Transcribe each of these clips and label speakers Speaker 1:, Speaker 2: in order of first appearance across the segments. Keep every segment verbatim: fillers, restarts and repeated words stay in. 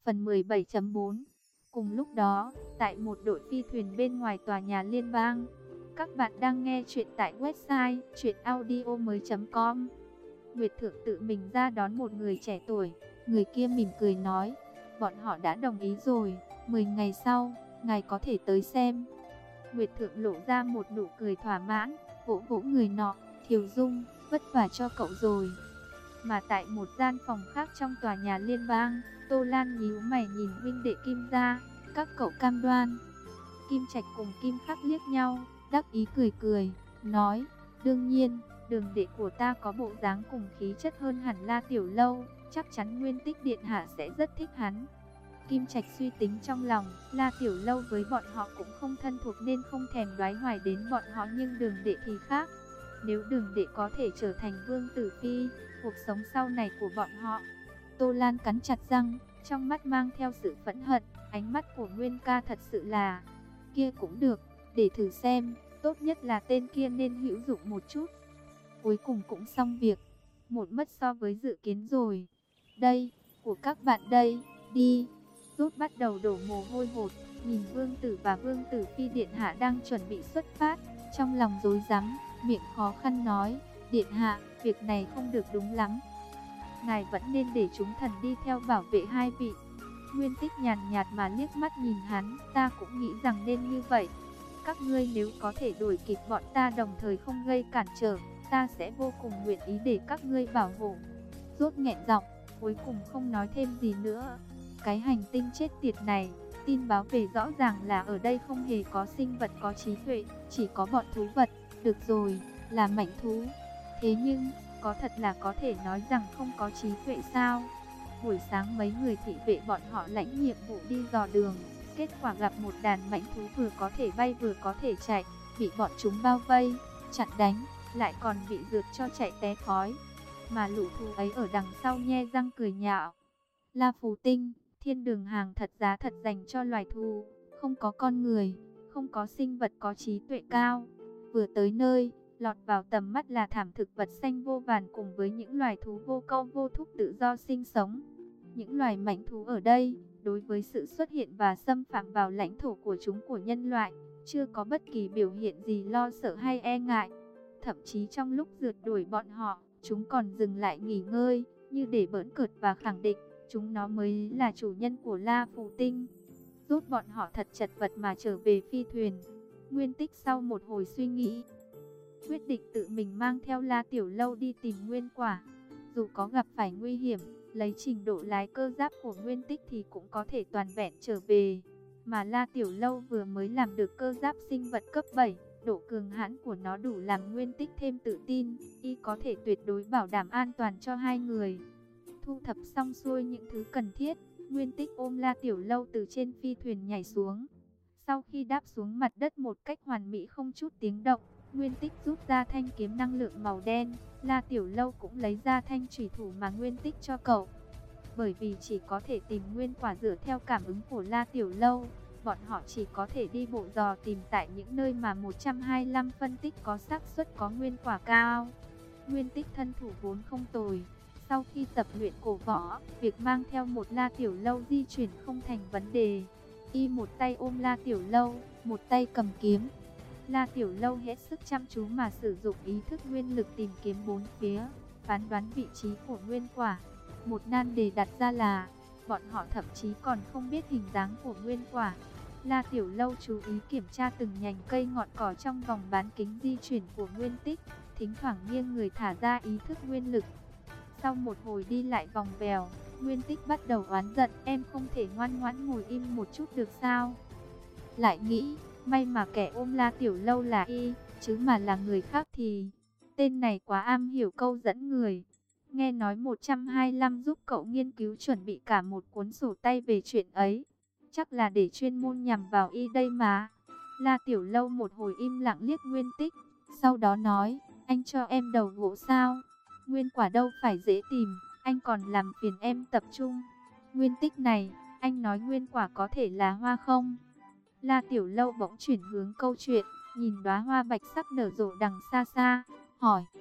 Speaker 1: Phần mười bảy chấm bốn. Cùng lúc đó, tại một đội phi thuyền bên ngoài tòa nhà liên bang, các bạn đang nghe chuyện tại website truyện audio mới chấm com. Nguyệt Thượng tự mình ra đón một người trẻ tuổi, người kia mỉm cười nói, bọn họ đã đồng ý rồi, mười ngày sau, ngài có thể tới xem. Nguyệt Thượng lộ ra một nụ cười thỏa mãn, vỗ vỗ người nọ, Thiều Dung, vất vả cho cậu rồi. Mà tại một gian phòng khác trong tòa nhà liên bang, Tô Lan nhíu mày nhìn huynh đệ Kim gia, các cậu cam đoan. Kim Trạch cùng Kim Khắc liếc nhau, đắc ý cười cười, nói, đương nhiên, đường đệ của ta có bộ dáng cùng khí chất hơn hẳn La Tiểu Lâu, chắc chắn Nguyên Tích điện hạ sẽ rất thích hắn. Kim Trạch suy tính trong lòng, La Tiểu Lâu với bọn họ cũng không thân thuộc nên không thèm đoái hoài đến bọn họ, nhưng đường đệ thì khác. Nếu đường đệ có thể trở thành vương tử phi, cuộc sống sau này của bọn họ. Tô Lan cắn chặt răng, trong mắt mang theo sự phẫn hận, ánh mắt của Nguyên ca thật sự là, kia cũng được, để thử xem, tốt nhất là tên kia nên hữu dụng một chút. Cuối cùng cũng xong việc, một mất so với dự kiến rồi. Đây, của các bạn đây, đi. Rốt bắt đầu đổ mồ hôi hột, nhìn vương tử và vương tử phi điện hạ đang chuẩn bị xuất phát, trong lòng rối rắm, miệng khó khăn nói, điện hạ, việc này không được đúng lắm. Ngài vẫn nên để chúng thần đi theo bảo vệ hai vị. Nguyên Tích nhàn nhạt mà liếc mắt nhìn hắn, ta cũng nghĩ rằng nên như vậy. Các ngươi nếu có thể đuổi kịp bọn ta đồng thời không gây cản trở, ta sẽ vô cùng nguyện ý để các ngươi bảo hộ. Rốt nghẹn giọng, cuối cùng không nói thêm gì nữa. Cái hành tinh chết tiệt này, tin báo về rõ ràng là ở đây không hề có sinh vật có trí tuệ, chỉ có bọn thú vật. Được rồi, là mảnh thú. Thế nhưng, có thật là có thể nói rằng không có trí tuệ sao? Buổi sáng mấy người thị vệ bọn họ lãnh nhiệm vụ đi dò đường, kết quả gặp một đàn mãnh thú vừa có thể bay vừa có thể chạy, bị bọn chúng bao vây, chặn đánh, lại còn bị rượt cho chạy té khói. Mà lũ thú ấy ở đằng sau nhe răng cười nhạo. La Phù Tinh, thiên đường hàng thật giá thật dành cho loài thú, không có con người, không có sinh vật có trí tuệ cao. Vừa tới nơi, lọt vào tầm mắt là thảm thực vật xanh vô vàn cùng với những loài thú vô câu vô thúc tự do sinh sống. Những loài mãnh thú ở đây, đối với sự xuất hiện và xâm phạm vào lãnh thổ của chúng của nhân loại, chưa có bất kỳ biểu hiện gì lo sợ hay e ngại. Thậm chí trong lúc rượt đuổi bọn họ, chúng còn dừng lại nghỉ ngơi, như để bỡn cợt và khẳng định, chúng nó mới là chủ nhân của La Phù Tinh. Rốt bọn họ thật chật vật mà trở về phi thuyền. Nguyên Tích sau một hồi suy nghĩ, quyết định tự mình mang theo La Tiểu Lâu đi tìm nguyên quả. Dù có gặp phải nguy hiểm, lấy trình độ lái cơ giáp của Nguyên Tích thì cũng có thể toàn vẹn trở về. Mà La Tiểu Lâu vừa mới làm được cơ giáp sinh vật cấp bảy, độ cường hãn của nó đủ làm Nguyên Tích thêm tự tin, y có thể tuyệt đối bảo đảm an toàn cho hai người. Thu thập xong xuôi những thứ cần thiết, Nguyên Tích ôm La Tiểu Lâu từ trên phi thuyền nhảy xuống. Sau khi đáp xuống mặt đất một cách hoàn mỹ không chút tiếng động, Nguyên Tích rút ra thanh kiếm năng lượng màu đen. La Tiểu Lâu cũng lấy ra thanh chủy thủ mà Nguyên Tích cho cậu. Bởi vì chỉ có thể tìm nguyên quả dựa theo cảm ứng của La Tiểu Lâu, bọn họ chỉ có thể đi bộ dò tìm tại những nơi mà một trăm hai mươi lăm phân tích có xác suất có nguyên quả cao. Nguyên Tích thân thủ vốn không tồi. Sau khi tập luyện cổ võ, việc mang theo một La Tiểu Lâu di chuyển không thành vấn đề. Y một tay ôm La Tiểu Lâu, một tay cầm kiếm. La Tiểu Lâu hết sức chăm chú mà sử dụng ý thức nguyên lực tìm kiếm bốn phía, phán đoán vị trí của nguyên quả. Một nan đề đặt ra là, bọn họ thậm chí còn không biết hình dáng của nguyên quả. La Tiểu Lâu chú ý kiểm tra từng nhành cây ngọn cỏ trong vòng bán kính di chuyển của Nguyên Tích, thỉnh thoảng nghiêng người thả ra ý thức nguyên lực. Sau một hồi đi lại vòng vèo, Nguyên Tích bắt đầu oán giận, em không thể ngoan ngoãn ngồi im một chút được sao? Lại nghĩ, may mà kẻ ôm La Tiểu Lâu là y, chứ mà là người khác thì... Tên này quá am hiểu câu dẫn người. Nghe nói một trăm hai mươi lăm giúp cậu nghiên cứu chuẩn bị cả một cuốn sổ tay về chuyện ấy. Chắc là để chuyên môn nhằm vào y đây mà. La Tiểu Lâu một hồi im lặng liếc Nguyên Tích, sau đó nói, anh cho em đầu gỗ sao? Nguyên quả đâu phải dễ tìm, anh còn làm phiền em tập trung. Nguyên Tích này, anh nói nguyên quả có thể là hoa không? La Tiểu Lâu bỗng chuyển hướng câu chuyện, nhìn đóa hoa bạch sắc nở rộ đằng xa xa, hỏi.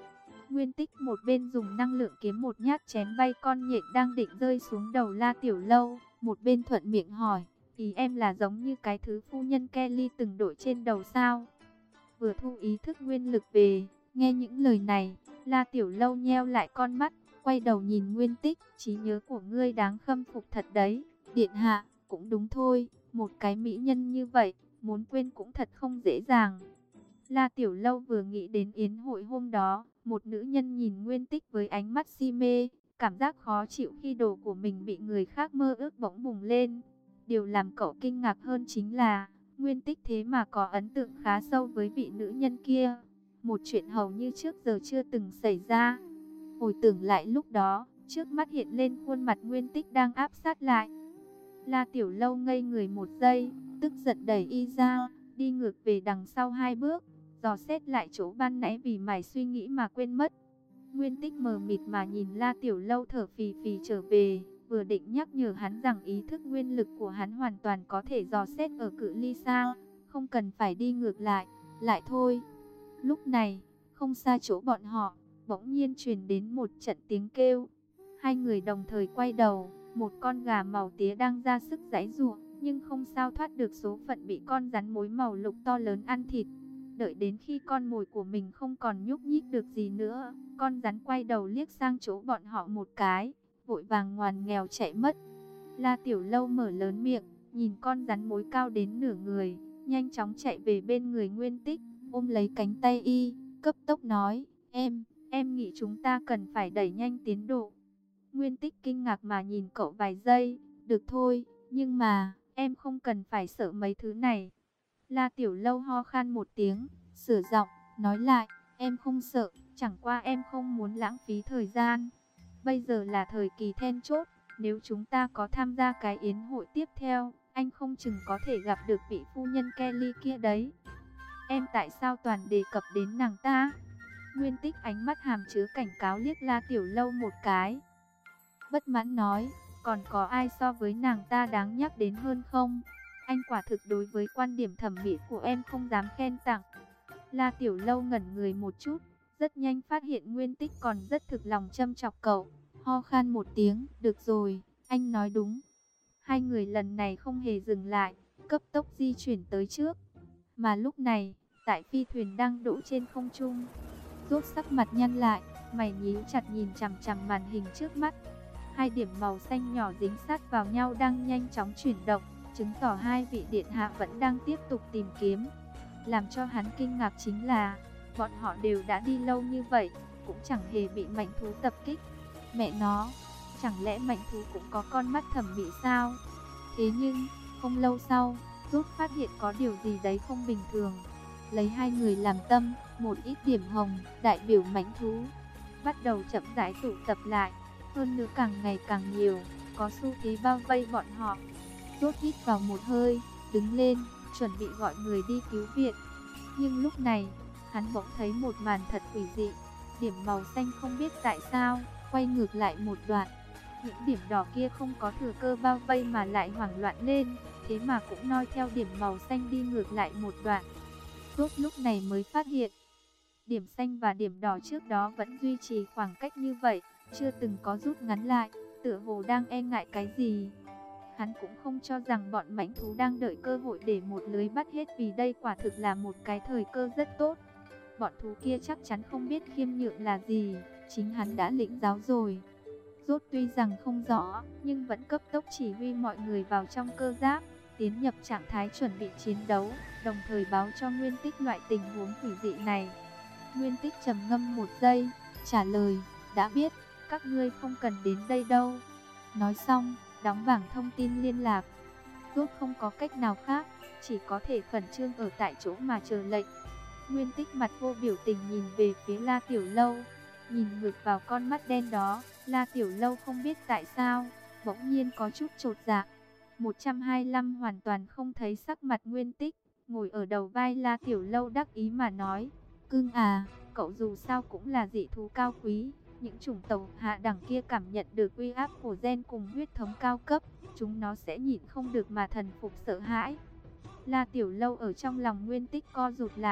Speaker 1: Nguyên Tích một bên dùng năng lượng kiếm một nhát chém bay con nhện đang định rơi xuống đầu La Tiểu Lâu, một bên thuận miệng hỏi, ý em là giống như cái thứ phu nhân Kelly từng đội trên đầu sao? Vừa thu ý thức nguyên lực về, nghe những lời này, La Tiểu Lâu nheo lại con mắt, quay đầu nhìn Nguyên Tích, trí nhớ của ngươi đáng khâm phục thật đấy, điện hạ, cũng đúng thôi, một cái mỹ nhân như vậy, muốn quên cũng thật không dễ dàng. La Tiểu Lâu vừa nghĩ đến yến hội hôm đó, một nữ nhân nhìn Nguyên Tích với ánh mắt si mê, cảm giác khó chịu khi đồ của mình bị người khác mơ ước bỗng bùng lên. Điều làm cậu kinh ngạc hơn chính là, Nguyên Tích thế mà có ấn tượng khá sâu với vị nữ nhân kia. Một chuyện hầu như trước giờ chưa từng xảy ra. Hồi tưởng lại lúc đó, trước mắt hiện lên khuôn mặt Nguyên Tích đang áp sát lại. La Tiểu Lâu ngây người một giây, tức giận đẩy y ra, đi ngược về đằng sau hai bước, dò xét lại chỗ ban nãy vì mải suy nghĩ mà quên mất. Nguyên Tích mờ mịt mà nhìn La Tiểu Lâu thở phì phì trở về, vừa định nhắc nhở hắn rằng ý thức nguyên lực của hắn hoàn toàn có thể dò xét ở cự ly xa, không cần phải đi ngược lại, lại thôi. Lúc này, không xa chỗ bọn họ, bỗng nhiên truyền đến một trận tiếng kêu. Hai người đồng thời quay đầu, một con gà màu tía đang ra sức giãy giụa, nhưng không sao thoát được số phận bị con rắn mối màu lục to lớn ăn thịt. Đợi đến khi con mồi của mình không còn nhúc nhích được gì nữa, con rắn quay đầu liếc sang chỗ bọn họ một cái, vội vàng ngoằn nghèo chạy mất. La Tiểu Lâu mở lớn miệng, nhìn con rắn mối cao đến nửa người, nhanh chóng chạy về bên người Nguyên Tích, ôm lấy cánh tay y, cấp tốc nói, em, em nghĩ chúng ta cần phải đẩy nhanh tiến độ. Nguyên Tích kinh ngạc mà nhìn cậu vài giây, được thôi, nhưng mà, em không cần phải sợ mấy thứ này. La Tiểu Lâu ho khan một tiếng, sửa giọng, nói lại, em không sợ, chẳng qua em không muốn lãng phí thời gian. Bây giờ là thời kỳ then chốt, nếu chúng ta có tham gia cái yến hội tiếp theo, anh không chừng có thể gặp được vị phu nhân Kelly kia đấy. Em tại sao toàn đề cập đến nàng ta? Nguyên Tích ánh mắt hàm chứa cảnh cáo liếc La Tiểu Lâu một cái. Bất mãn nói, còn có ai so với nàng ta đáng nhắc đến hơn không? Anh quả thực đối với quan điểm thẩm mỹ của em không dám khen tặng. La Tiểu Lâu ngẩn người một chút, rất nhanh phát hiện Nguyên Tích còn rất thực lòng châm chọc cậu, ho khan một tiếng, được rồi, anh nói đúng. Hai người lần này không hề dừng lại, cấp tốc di chuyển tới trước. Mà lúc này, tại phi thuyền đang đỗ trên không trung, Rốt sắc mặt nhăn lại, mày nhíu chặt nhìn chằm chằm màn hình trước mắt. Hai điểm màu xanh nhỏ dính sát vào nhau đang nhanh chóng chuyển động, chứng tỏ hai vị điện hạ vẫn đang tiếp tục tìm kiếm. Làm cho hắn kinh ngạc chính là, bọn họ đều đã đi lâu như vậy, cũng chẳng hề bị mãnh thú tập kích. Mẹ nó, chẳng lẽ mãnh thú cũng có con mắt thẩm mỹ sao? Thế nhưng, không lâu sau, Rốt phát hiện có điều gì đấy không bình thường. Lấy hai người làm tâm, một ít điểm hồng, đại biểu mãnh thú, bắt đầu chậm rãi tụ tập lại, hơn nữa càng ngày càng nhiều, có xu thế bao vây bọn họ. Rốt hít vào một hơi, đứng lên, chuẩn bị gọi người đi cứu viện. Nhưng lúc này, hắn bỗng thấy một màn thật quỷ dị. Điểm màu xanh không biết tại sao, quay ngược lại một đoạn. Những điểm đỏ kia không có thừa cơ bao vây mà lại hoảng loạn lên, thế mà cũng noi theo điểm màu xanh đi ngược lại một đoạn. Rốt lúc này mới phát hiện, điểm xanh và điểm đỏ trước đó vẫn duy trì khoảng cách như vậy, chưa từng có rút ngắn lại, tựa hồ đang e ngại cái gì. Hắn cũng không cho rằng bọn mãnh thú đang đợi cơ hội để một lưới bắt hết, vì đây quả thực là một cái thời cơ rất tốt. Bọn thú kia chắc chắn không biết khiêm nhượng là gì, chính hắn đã lĩnh giáo rồi. Rốt tuy rằng không rõ, nhưng vẫn cấp tốc chỉ huy mọi người vào trong cơ giáp, tiến nhập trạng thái chuẩn bị chiến đấu, đồng thời báo cho Nguyên Tích loại tình huống quỷ dị này. Nguyên Tích trầm ngâm một giây, trả lời, đã biết, các ngươi không cần đến đây đâu. Nói xong, đóng bảng thông tin liên lạc. Rốt không có cách nào khác, chỉ có thể khẩn trương ở tại chỗ mà chờ lệnh. Nguyên Tích mặt vô biểu tình nhìn về phía La Tiểu Lâu, nhìn ngược vào con mắt đen đó, La Tiểu Lâu không biết tại sao, bỗng nhiên có chút chột dạ. một trăm hai mươi lăm hoàn toàn không thấy sắc mặt Nguyên Tích, ngồi ở đầu vai La Tiểu Lâu đắc ý mà nói, cưng à, cậu dù sao cũng là dị thú cao quý, những chủng tộc hạ đẳng kia cảm nhận được uy áp của gen cùng huyết thống cao cấp, chúng nó sẽ nhịn không được mà thần phục sợ hãi. La Tiểu Lâu ở trong lòng Nguyên Tích co rụt lại,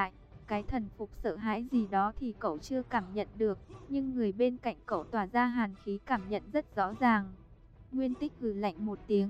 Speaker 1: cái thần phục sợ hãi gì đó thì cậu chưa cảm nhận được, nhưng người bên cạnh cậu tỏa ra hàn khí cảm nhận rất rõ ràng. Nguyên Tích hừ lạnh một tiếng.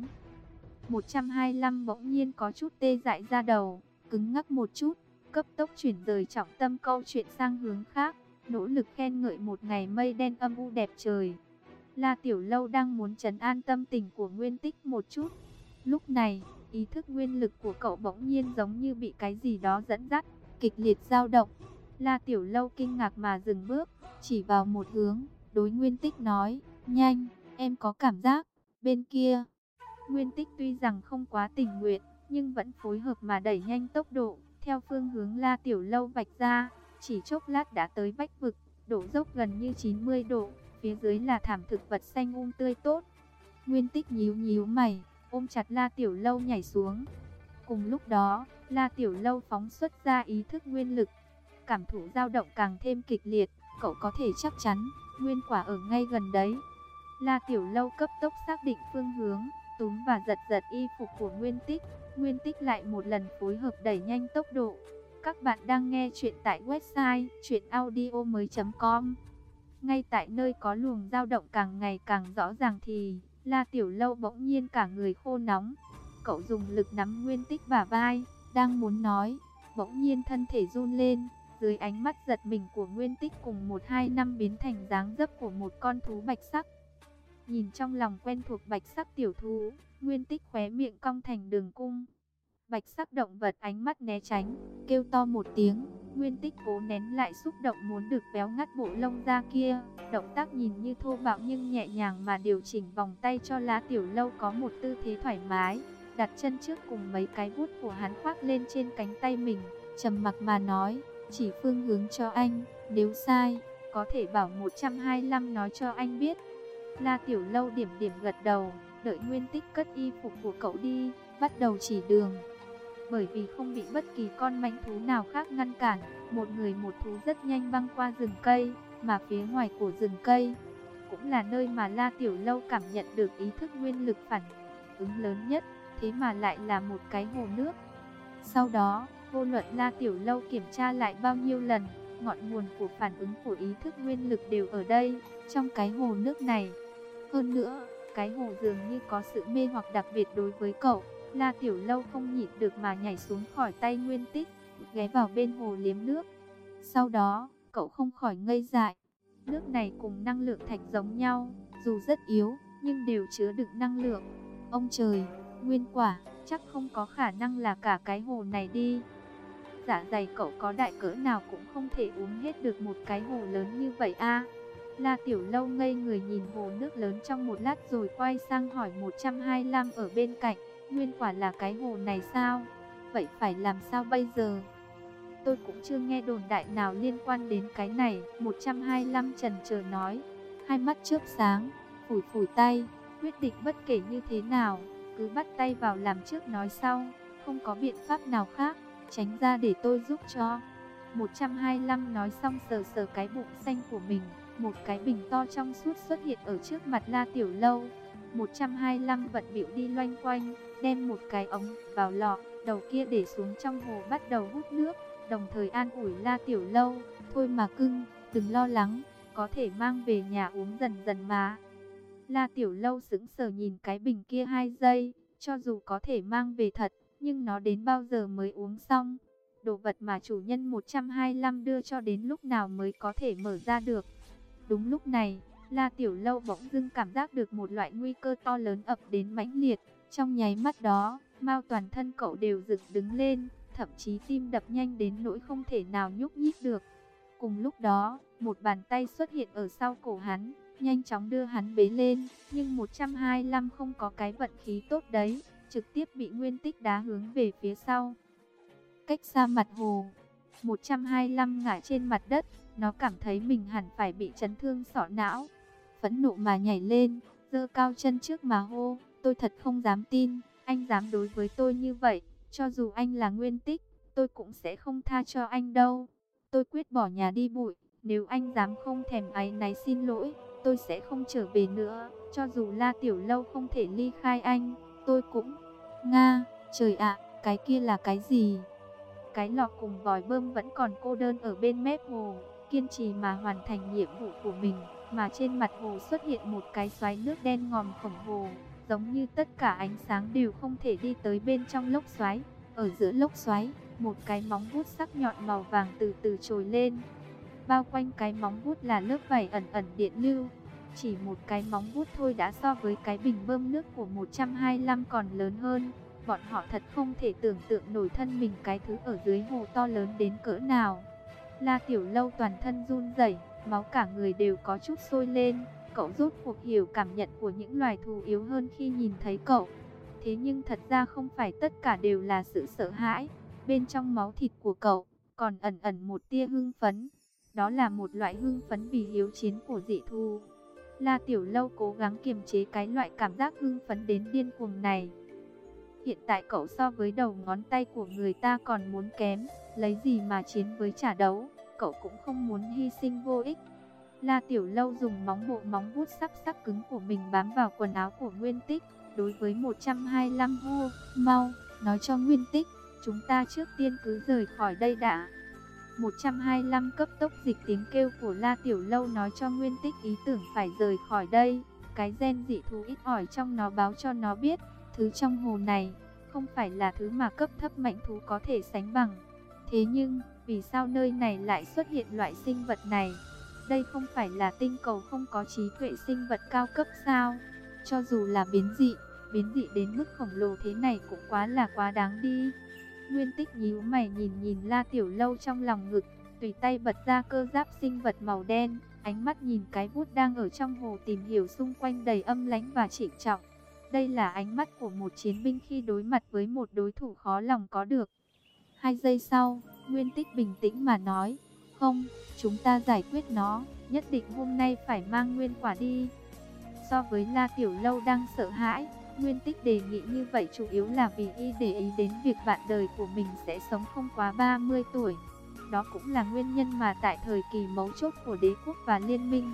Speaker 1: một trăm hai mươi lăm bỗng nhiên có chút tê dại ra đầu, cứng ngắc một chút, cấp tốc chuyển rời trọng tâm câu chuyện sang hướng khác, nỗ lực khen ngợi một ngày mây đen âm u đẹp trời. La Tiểu Lâu đang muốn trấn an tâm tình của Nguyên Tích một chút. Lúc này, ý thức nguyên lực của cậu bỗng nhiên giống như bị cái gì đó dẫn dắt, kịch liệt dao động. La Tiểu Lâu kinh ngạc mà dừng bước, chỉ vào một hướng, đối Nguyên Tích nói, nhanh, em có cảm giác, bên kia. Nguyên Tích tuy rằng không quá tình nguyện, nhưng vẫn phối hợp mà đẩy nhanh tốc độ, theo phương hướng La Tiểu Lâu vạch ra, chỉ chốc lát đã tới vách vực, độ dốc gần như chín mươi độ, phía dưới là thảm thực vật xanh um tươi tốt. Nguyên Tích nhíu nhíu mày, ôm chặt La Tiểu Lâu nhảy xuống. Cùng lúc đó, La Tiểu Lâu phóng xuất ra ý thức nguyên lực, cảm thụ dao động càng thêm kịch liệt, cậu có thể chắc chắn, nguyên quả ở ngay gần đấy. La Tiểu Lâu cấp tốc xác định phương hướng, túm và giật giật y phục của Nguyên Tích. Nguyên Tích lại một lần phối hợp đẩy nhanh tốc độ. Các bạn đang nghe chuyện tại website truyện audio mới chấm com. Ngay tại nơi có luồng dao động càng ngày càng rõ ràng thì La Tiểu Lâu bỗng nhiên cả người khô nóng. Cậu dùng lực nắm Nguyên Tích bả vai, đang muốn nói, bỗng nhiên thân thể run lên. Dưới ánh mắt giật mình của Nguyên Tích cùng một hai năm biến thành dáng dấp của một con thú bạch sắc. Nhìn trong lòng quen thuộc bạch sắc tiểu thú, Nguyên Tích khóe miệng cong thành đường cung. Bạch sắc động vật ánh mắt né tránh, kêu to một tiếng. Nguyên Tích cố nén lại xúc động muốn được véo ngắt bộ lông da kia. Động tác nhìn như thô bạo nhưng nhẹ nhàng mà điều chỉnh vòng tay cho La Tiểu Lâu có một tư thế thoải mái. Đặt chân trước cùng mấy cái vuốt của hắn khoác lên trên cánh tay mình, trầm mặc mà nói, chỉ phương hướng cho anh, nếu sai, có thể bảo một trăm hai mươi lăm nói cho anh biết. La Tiểu Lâu điểm điểm gật đầu, đợi Nguyên Tích cất y phục của cậu đi, bắt đầu chỉ đường. Bởi vì không bị bất kỳ con mãnh thú nào khác ngăn cản, một người một thú rất nhanh băng qua rừng cây, mà phía ngoài của rừng cây cũng là nơi mà La Tiểu Lâu cảm nhận được ý thức nguyên lực phản ứng lớn nhất, thế mà lại là một cái hồ nước. Sau đó, vô luận La Tiểu Lâu kiểm tra lại bao nhiêu lần, ngọn nguồn của phản ứng của ý thức nguyên lực đều ở đây, trong cái hồ nước này. Hơn nữa, cái hồ dường như có sự mê hoặc đặc biệt đối với cậu. La Tiểu Lâu không nhịn được mà nhảy xuống khỏi tay Nguyên Tích, ghé vào bên hồ liếm nước. Sau đó, cậu không khỏi ngây dại. Nước này cùng năng lượng thạch giống nhau, dù rất yếu, nhưng đều chứa đựng năng lượng. Ông trời, nguyên quả, chắc không có khả năng là cả cái hồ này đi. Dạ dày cậu có đại cỡ nào cũng không thể uống hết được một cái hồ lớn như vậy a. La Tiểu Lâu ngây người nhìn hồ nước lớn trong một lát rồi quay sang hỏi một trăm hai mươi lăm ở bên cạnh, nguyên quả là cái hồ này sao? Vậy phải làm sao bây giờ? Tôi cũng chưa nghe đồn đại nào liên quan đến cái này, một trăm hai mươi lăm chần chờ nói, hai mắt chớp sáng, phủi phủi tay, quyết định bất kể như thế nào, cứ bắt tay vào làm trước nói sau, không có biện pháp nào khác, tránh ra để tôi giúp cho. một trăm hai mươi lăm nói xong sờ sờ cái bụng xanh của mình, một cái bình to trong suốt xuất hiện ở trước mặt La Tiểu Lâu. một trăm hai mươi lăm vận bịu đi loanh quanh, đem một cái ống vào lọ, đầu kia để xuống trong hồ bắt đầu hút nước, đồng thời an ủi La Tiểu Lâu, thôi mà cưng, đừng lo lắng, có thể mang về nhà uống dần dần mà. La Tiểu Lâu sững sờ nhìn cái bình kia hai giây, cho dù có thể mang về thật, nhưng nó đến bao giờ mới uống xong? Đồ vật mà chủ nhân một trăm hai mươi lăm đưa cho đến lúc nào mới có thể mở ra được? Đúng lúc này, La Tiểu Lâu bỗng dưng cảm giác được một loại nguy cơ to lớn ập đến mãnh liệt. Trong nháy mắt đó, mao toàn thân cậu đều dựng đứng lên, thậm chí tim đập nhanh đến nỗi không thể nào nhúc nhích được. Cùng lúc đó, một bàn tay xuất hiện ở sau cổ hắn, nhanh chóng đưa hắn bế lên, nhưng một trăm hai mươi lăm không có cái vận khí tốt đấy, trực tiếp bị Nguyên Tích đá hướng về phía sau. Cách xa mặt hồ, một trăm hai mươi lăm ngã trên mặt đất, nó cảm thấy mình hẳn phải bị chấn thương sọ não. Phẫn nộ mà nhảy lên, giơ cao chân trước mà hô, tôi thật không dám tin, anh dám đối với tôi như vậy, cho dù anh là Nguyên Tích, tôi cũng sẽ không tha cho anh đâu. Tôi quyết bỏ nhà đi bụi, nếu anh dám không thèm áy náy xin lỗi, tôi sẽ không trở về nữa, cho dù La Tiểu Lâu không thể ly khai anh, tôi cũng... Nga, trời ạ, cái kia là cái gì? cái lọ cùng vòi bơm vẫn còn cô đơn ở bên mép hồ, kiên trì mà hoàn thành nhiệm vụ của mình. Mà trên mặt hồ xuất hiện một cái xoáy nước đen ngòm khổng lồ, giống như tất cả ánh sáng đều không thể đi tới bên trong lốc xoáy. Ở giữa lốc xoáy, một cái móng vuốt sắc nhọn màu vàng từ từ trồi lên. Bao quanh cái móng vuốt là lớp vảy ẩn ẩn điện lưu. Chỉ một cái móng vuốt thôi đã so với cái bình bơm nước của một trăm hai mươi lăm còn lớn hơn. Bọn họ thật không thể tưởng tượng nổi thân mình cái thứ ở dưới hồ to lớn đến cỡ nào. La Tiểu Lâu toàn thân run rẩy, máu cả người đều có chút sôi lên. Cậu rốt cuộc hiểu cảm nhận của những loài thú yếu hơn khi nhìn thấy cậu. Thế nhưng thật ra không phải tất cả đều là sự sợ hãi. Bên trong máu thịt của cậu còn ẩn ẩn một tia hưng phấn. Đó là một loại hưng phấn vì hiếu chiến của dị thú. La Tiểu Lâu cố gắng kiềm chế cái loại cảm giác hưng phấn đến điên cuồng này. Hiện tại cậu so với đầu ngón tay của người ta còn muốn kém, lấy gì mà chiến với trả đấu, cậu cũng không muốn hy sinh vô ích. La Tiểu Lâu dùng móng bộ móng vuốt sắc sắc cứng của mình bám vào quần áo của Nguyên Tích, đối với một trăm hai mươi lăm hô, mau, nói cho Nguyên Tích, chúng ta trước tiên cứ rời khỏi đây đã. một trăm hai mươi lăm cấp tốc dịch tiếng kêu của La Tiểu Lâu nói cho Nguyên Tích ý tưởng phải rời khỏi đây. Cái gen dị thú ít ỏi trong nó báo cho nó biết, thứ trong hồ này không phải là thứ mà cấp thấp mạnh thú có thể sánh bằng. Thế nhưng, vì sao nơi này lại xuất hiện loại sinh vật này? Đây không phải là tinh cầu không có trí tuệ sinh vật cao cấp sao? Cho dù là biến dị, biến dị đến mức khổng lồ thế này cũng quá là quá đáng đi. Nguyên Tích nhíu mày nhìn nhìn La Tiểu Lâu trong lòng ngực, tùy tay bật ra cơ giáp sinh vật màu đen, ánh mắt nhìn cái vút đang ở trong hồ tìm hiểu xung quanh đầy âm lãnh và trịnh trọng. Đây là ánh mắt của một chiến binh khi đối mặt với một đối thủ khó lòng có được. Hai giây sau, Nguyên Tích bình tĩnh mà nói, không, chúng ta giải quyết nó, nhất định hôm nay phải mang nguyên quả đi. So với La Tiểu Lâu đang sợ hãi, Nguyên Tích đề nghị như vậy chủ yếu là vì y để ý đến việc bạn đời của mình sẽ sống không quá ba mươi tuổi. Đó cũng là nguyên nhân mà tại thời kỳ mấu chốt của đế quốc và liên minh,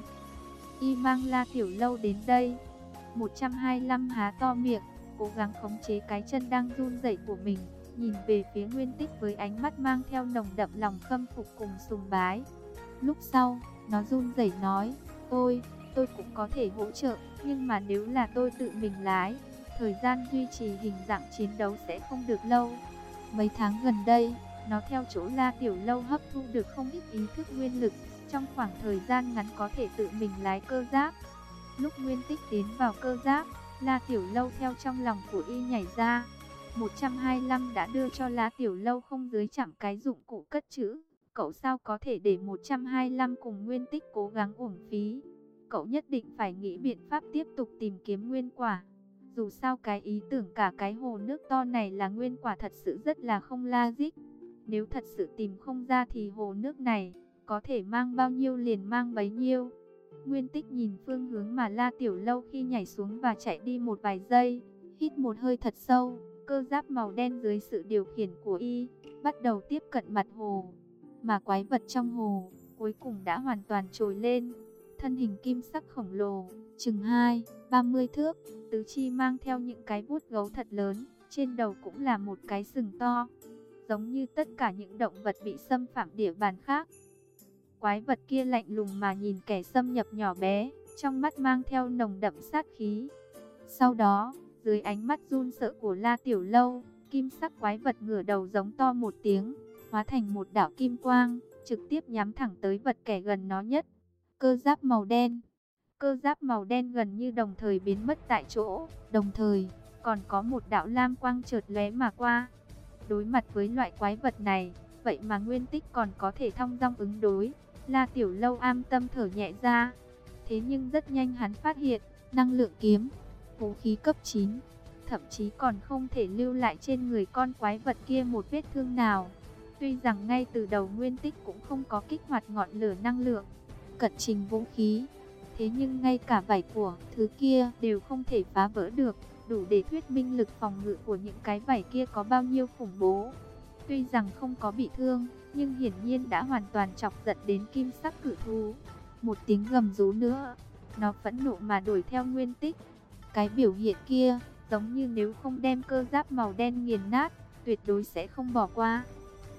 Speaker 1: y mang La Tiểu Lâu đến đây. một trăm hai mươi lăm há to miệng, cố gắng khống chế cái chân đang run rẩy của mình, nhìn về phía Nguyên Tích với ánh mắt mang theo nồng đậm lòng khâm phục cùng sùng bái. Lúc sau, nó run rẩy nói, tôi, tôi cũng có thể hỗ trợ, nhưng mà nếu là tôi tự mình lái, thời gian duy trì hình dạng chiến đấu sẽ không được lâu. Mấy tháng gần đây, nó theo chỗ La Tiểu Lâu hấp thu được không ít ý thức nguyên lực, trong khoảng thời gian ngắn có thể tự mình lái cơ giáp. Lúc Nguyên Tích tiến vào cơ giáp, La Tiểu Lâu theo trong lòng của y nhảy ra. một trăm hai mươi lăm đã đưa cho La Tiểu Lâu không dưới chạm cái dụng cụ cất trữ. Cậu sao có thể để một trăm hai mươi lăm cùng Nguyên Tích cố gắng uổng phí. Cậu nhất định phải nghĩ biện pháp tiếp tục tìm kiếm nguyên quả. Dù sao cái ý tưởng cả cái hồ nước to này là nguyên quả thật sự rất là không logic. Nếu thật sự tìm không ra thì hồ nước này có thể mang bao nhiêu liền mang bấy nhiêu. Nguyên Tích nhìn phương hướng mà La Tiểu Lâu khi nhảy xuống và chạy đi một vài giây, hít một hơi thật sâu, cơ giáp màu đen dưới sự điều khiển của y bắt đầu tiếp cận mặt hồ. Mà quái vật trong hồ cuối cùng đã hoàn toàn trồi lên, thân hình kim sắc khổng lồ, chừng hai ba mươi thước, tứ chi mang theo những cái vuốt gấu thật lớn, trên đầu cũng là một cái sừng to, giống như tất cả những động vật bị xâm phạm địa bàn khác. Quái vật kia lạnh lùng mà nhìn kẻ xâm nhập nhỏ bé, trong mắt mang theo nồng đậm sát khí. Sau đó, dưới ánh mắt run sợ của La Tiểu Lâu, kim sắc quái vật ngửa đầu giống to một tiếng, hóa thành một đạo kim quang, trực tiếp nhắm thẳng tới vật kẻ gần nó nhất. Cơ giáp màu đen. Cơ giáp màu đen gần như đồng thời biến mất tại chỗ, đồng thời còn có một đạo lam quang chợt lóe mà qua. Đối mặt với loại quái vật này, vậy mà Nguyên Tích còn có thể thong dong ứng đối. La Tiểu Lâu am tâm thở nhẹ ra. Thế nhưng rất nhanh hắn phát hiện, năng lượng kiếm, vũ khí cấp chín, thậm chí còn không thể lưu lại trên người con quái vật kia một vết thương nào. Tuy rằng ngay từ đầu Nguyên Tích cũng không có kích hoạt ngọn lửa năng lượng, cận trình vũ khí, thế nhưng ngay cả vảy của thứ kia đều không thể phá vỡ được, đủ để thuyết minh lực phòng ngự của những cái vảy kia có bao nhiêu khủng bố. Tuy rằng không có bị thương, nhưng hiển nhiên đã hoàn toàn chọc giận đến kim sắc cự thú. Một tiếng gầm rú nữa, nó phẫn nộ mà đuổi theo Nguyên Tích. Cái biểu hiện kia, giống như nếu không đem cơ giáp màu đen nghiền nát, tuyệt đối sẽ không bỏ qua.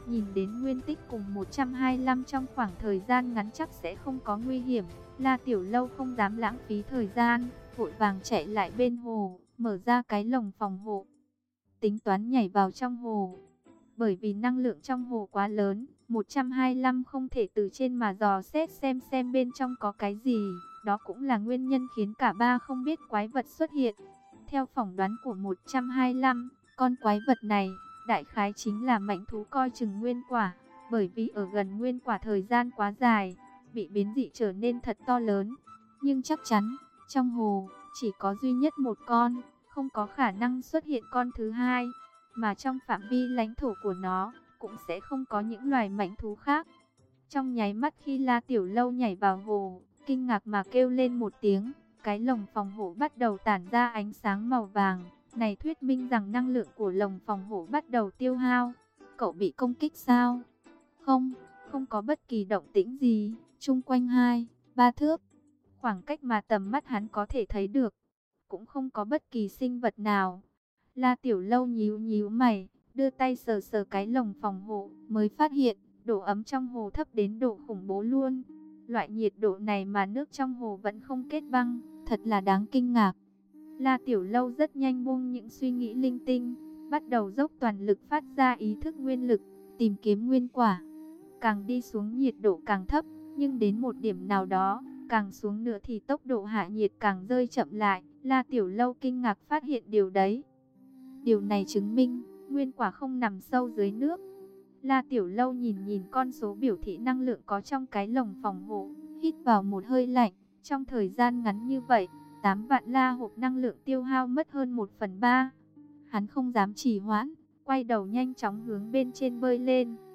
Speaker 1: Nhìn đến nguyên tích cùng một trăm hai mươi lăm trong khoảng thời gian ngắn chắc sẽ không có nguy hiểm. La Tiểu Lâu không dám lãng phí thời gian, vội vàng chạy lại bên hồ, mở ra cái lồng phòng hộ. Tính toán nhảy vào trong hồ. Bởi vì năng lượng trong hồ quá lớn, một trăm hai mươi lăm không thể từ trên mà dò xét xem xem bên trong có cái gì. Đó cũng là nguyên nhân khiến cả ba không biết quái vật xuất hiện. Theo phỏng đoán của một trăm hai mươi lăm, con quái vật này đại khái chính là mãnh thú coi chừng nguyên quả. Bởi vì ở gần nguyên quả thời gian quá dài, bị biến dị trở nên thật to lớn. Nhưng chắc chắn, trong hồ chỉ có duy nhất một con, không có khả năng xuất hiện con thứ hai. Mà trong phạm vi lãnh thổ của nó, cũng sẽ không có những loài mãnh thú khác. Trong nháy mắt khi La Tiểu Lâu nhảy vào hồ, kinh ngạc mà kêu lên một tiếng, cái lồng phòng hộ bắt đầu tản ra ánh sáng màu vàng. Này thuyết minh rằng năng lượng của lồng phòng hộ bắt đầu tiêu hao. Cậu bị công kích sao? Không, không có bất kỳ động tĩnh gì. Chung quanh hai, ba thước, khoảng cách mà tầm mắt hắn có thể thấy được, cũng không có bất kỳ sinh vật nào. La Tiểu Lâu nhíu nhíu mày, đưa tay sờ sờ cái lồng phòng hộ, mới phát hiện độ ấm trong hồ thấp đến độ khủng bố luôn. Loại nhiệt độ này mà nước trong hồ vẫn không kết băng, thật là đáng kinh ngạc. La Tiểu Lâu rất nhanh buông những suy nghĩ linh tinh, bắt đầu dốc toàn lực phát ra ý thức nguyên lực, tìm kiếm nguyên quả. Càng đi xuống nhiệt độ càng thấp, nhưng đến một điểm nào đó, càng xuống nữa thì tốc độ hạ nhiệt càng rơi chậm lại. La Tiểu Lâu kinh ngạc phát hiện điều đấy. Điều này chứng minh, nguyên quả không nằm sâu dưới nước. La Tiểu Lâu nhìn nhìn con số biểu thị năng lượng có trong cái lồng phòng hộ, hít vào một hơi lạnh. Trong thời gian ngắn như vậy, tám vạn la hộp năng lượng tiêu hao mất hơn một phần ba. Hắn không dám trì hoãn, quay đầu nhanh chóng hướng bên trên bơi lên.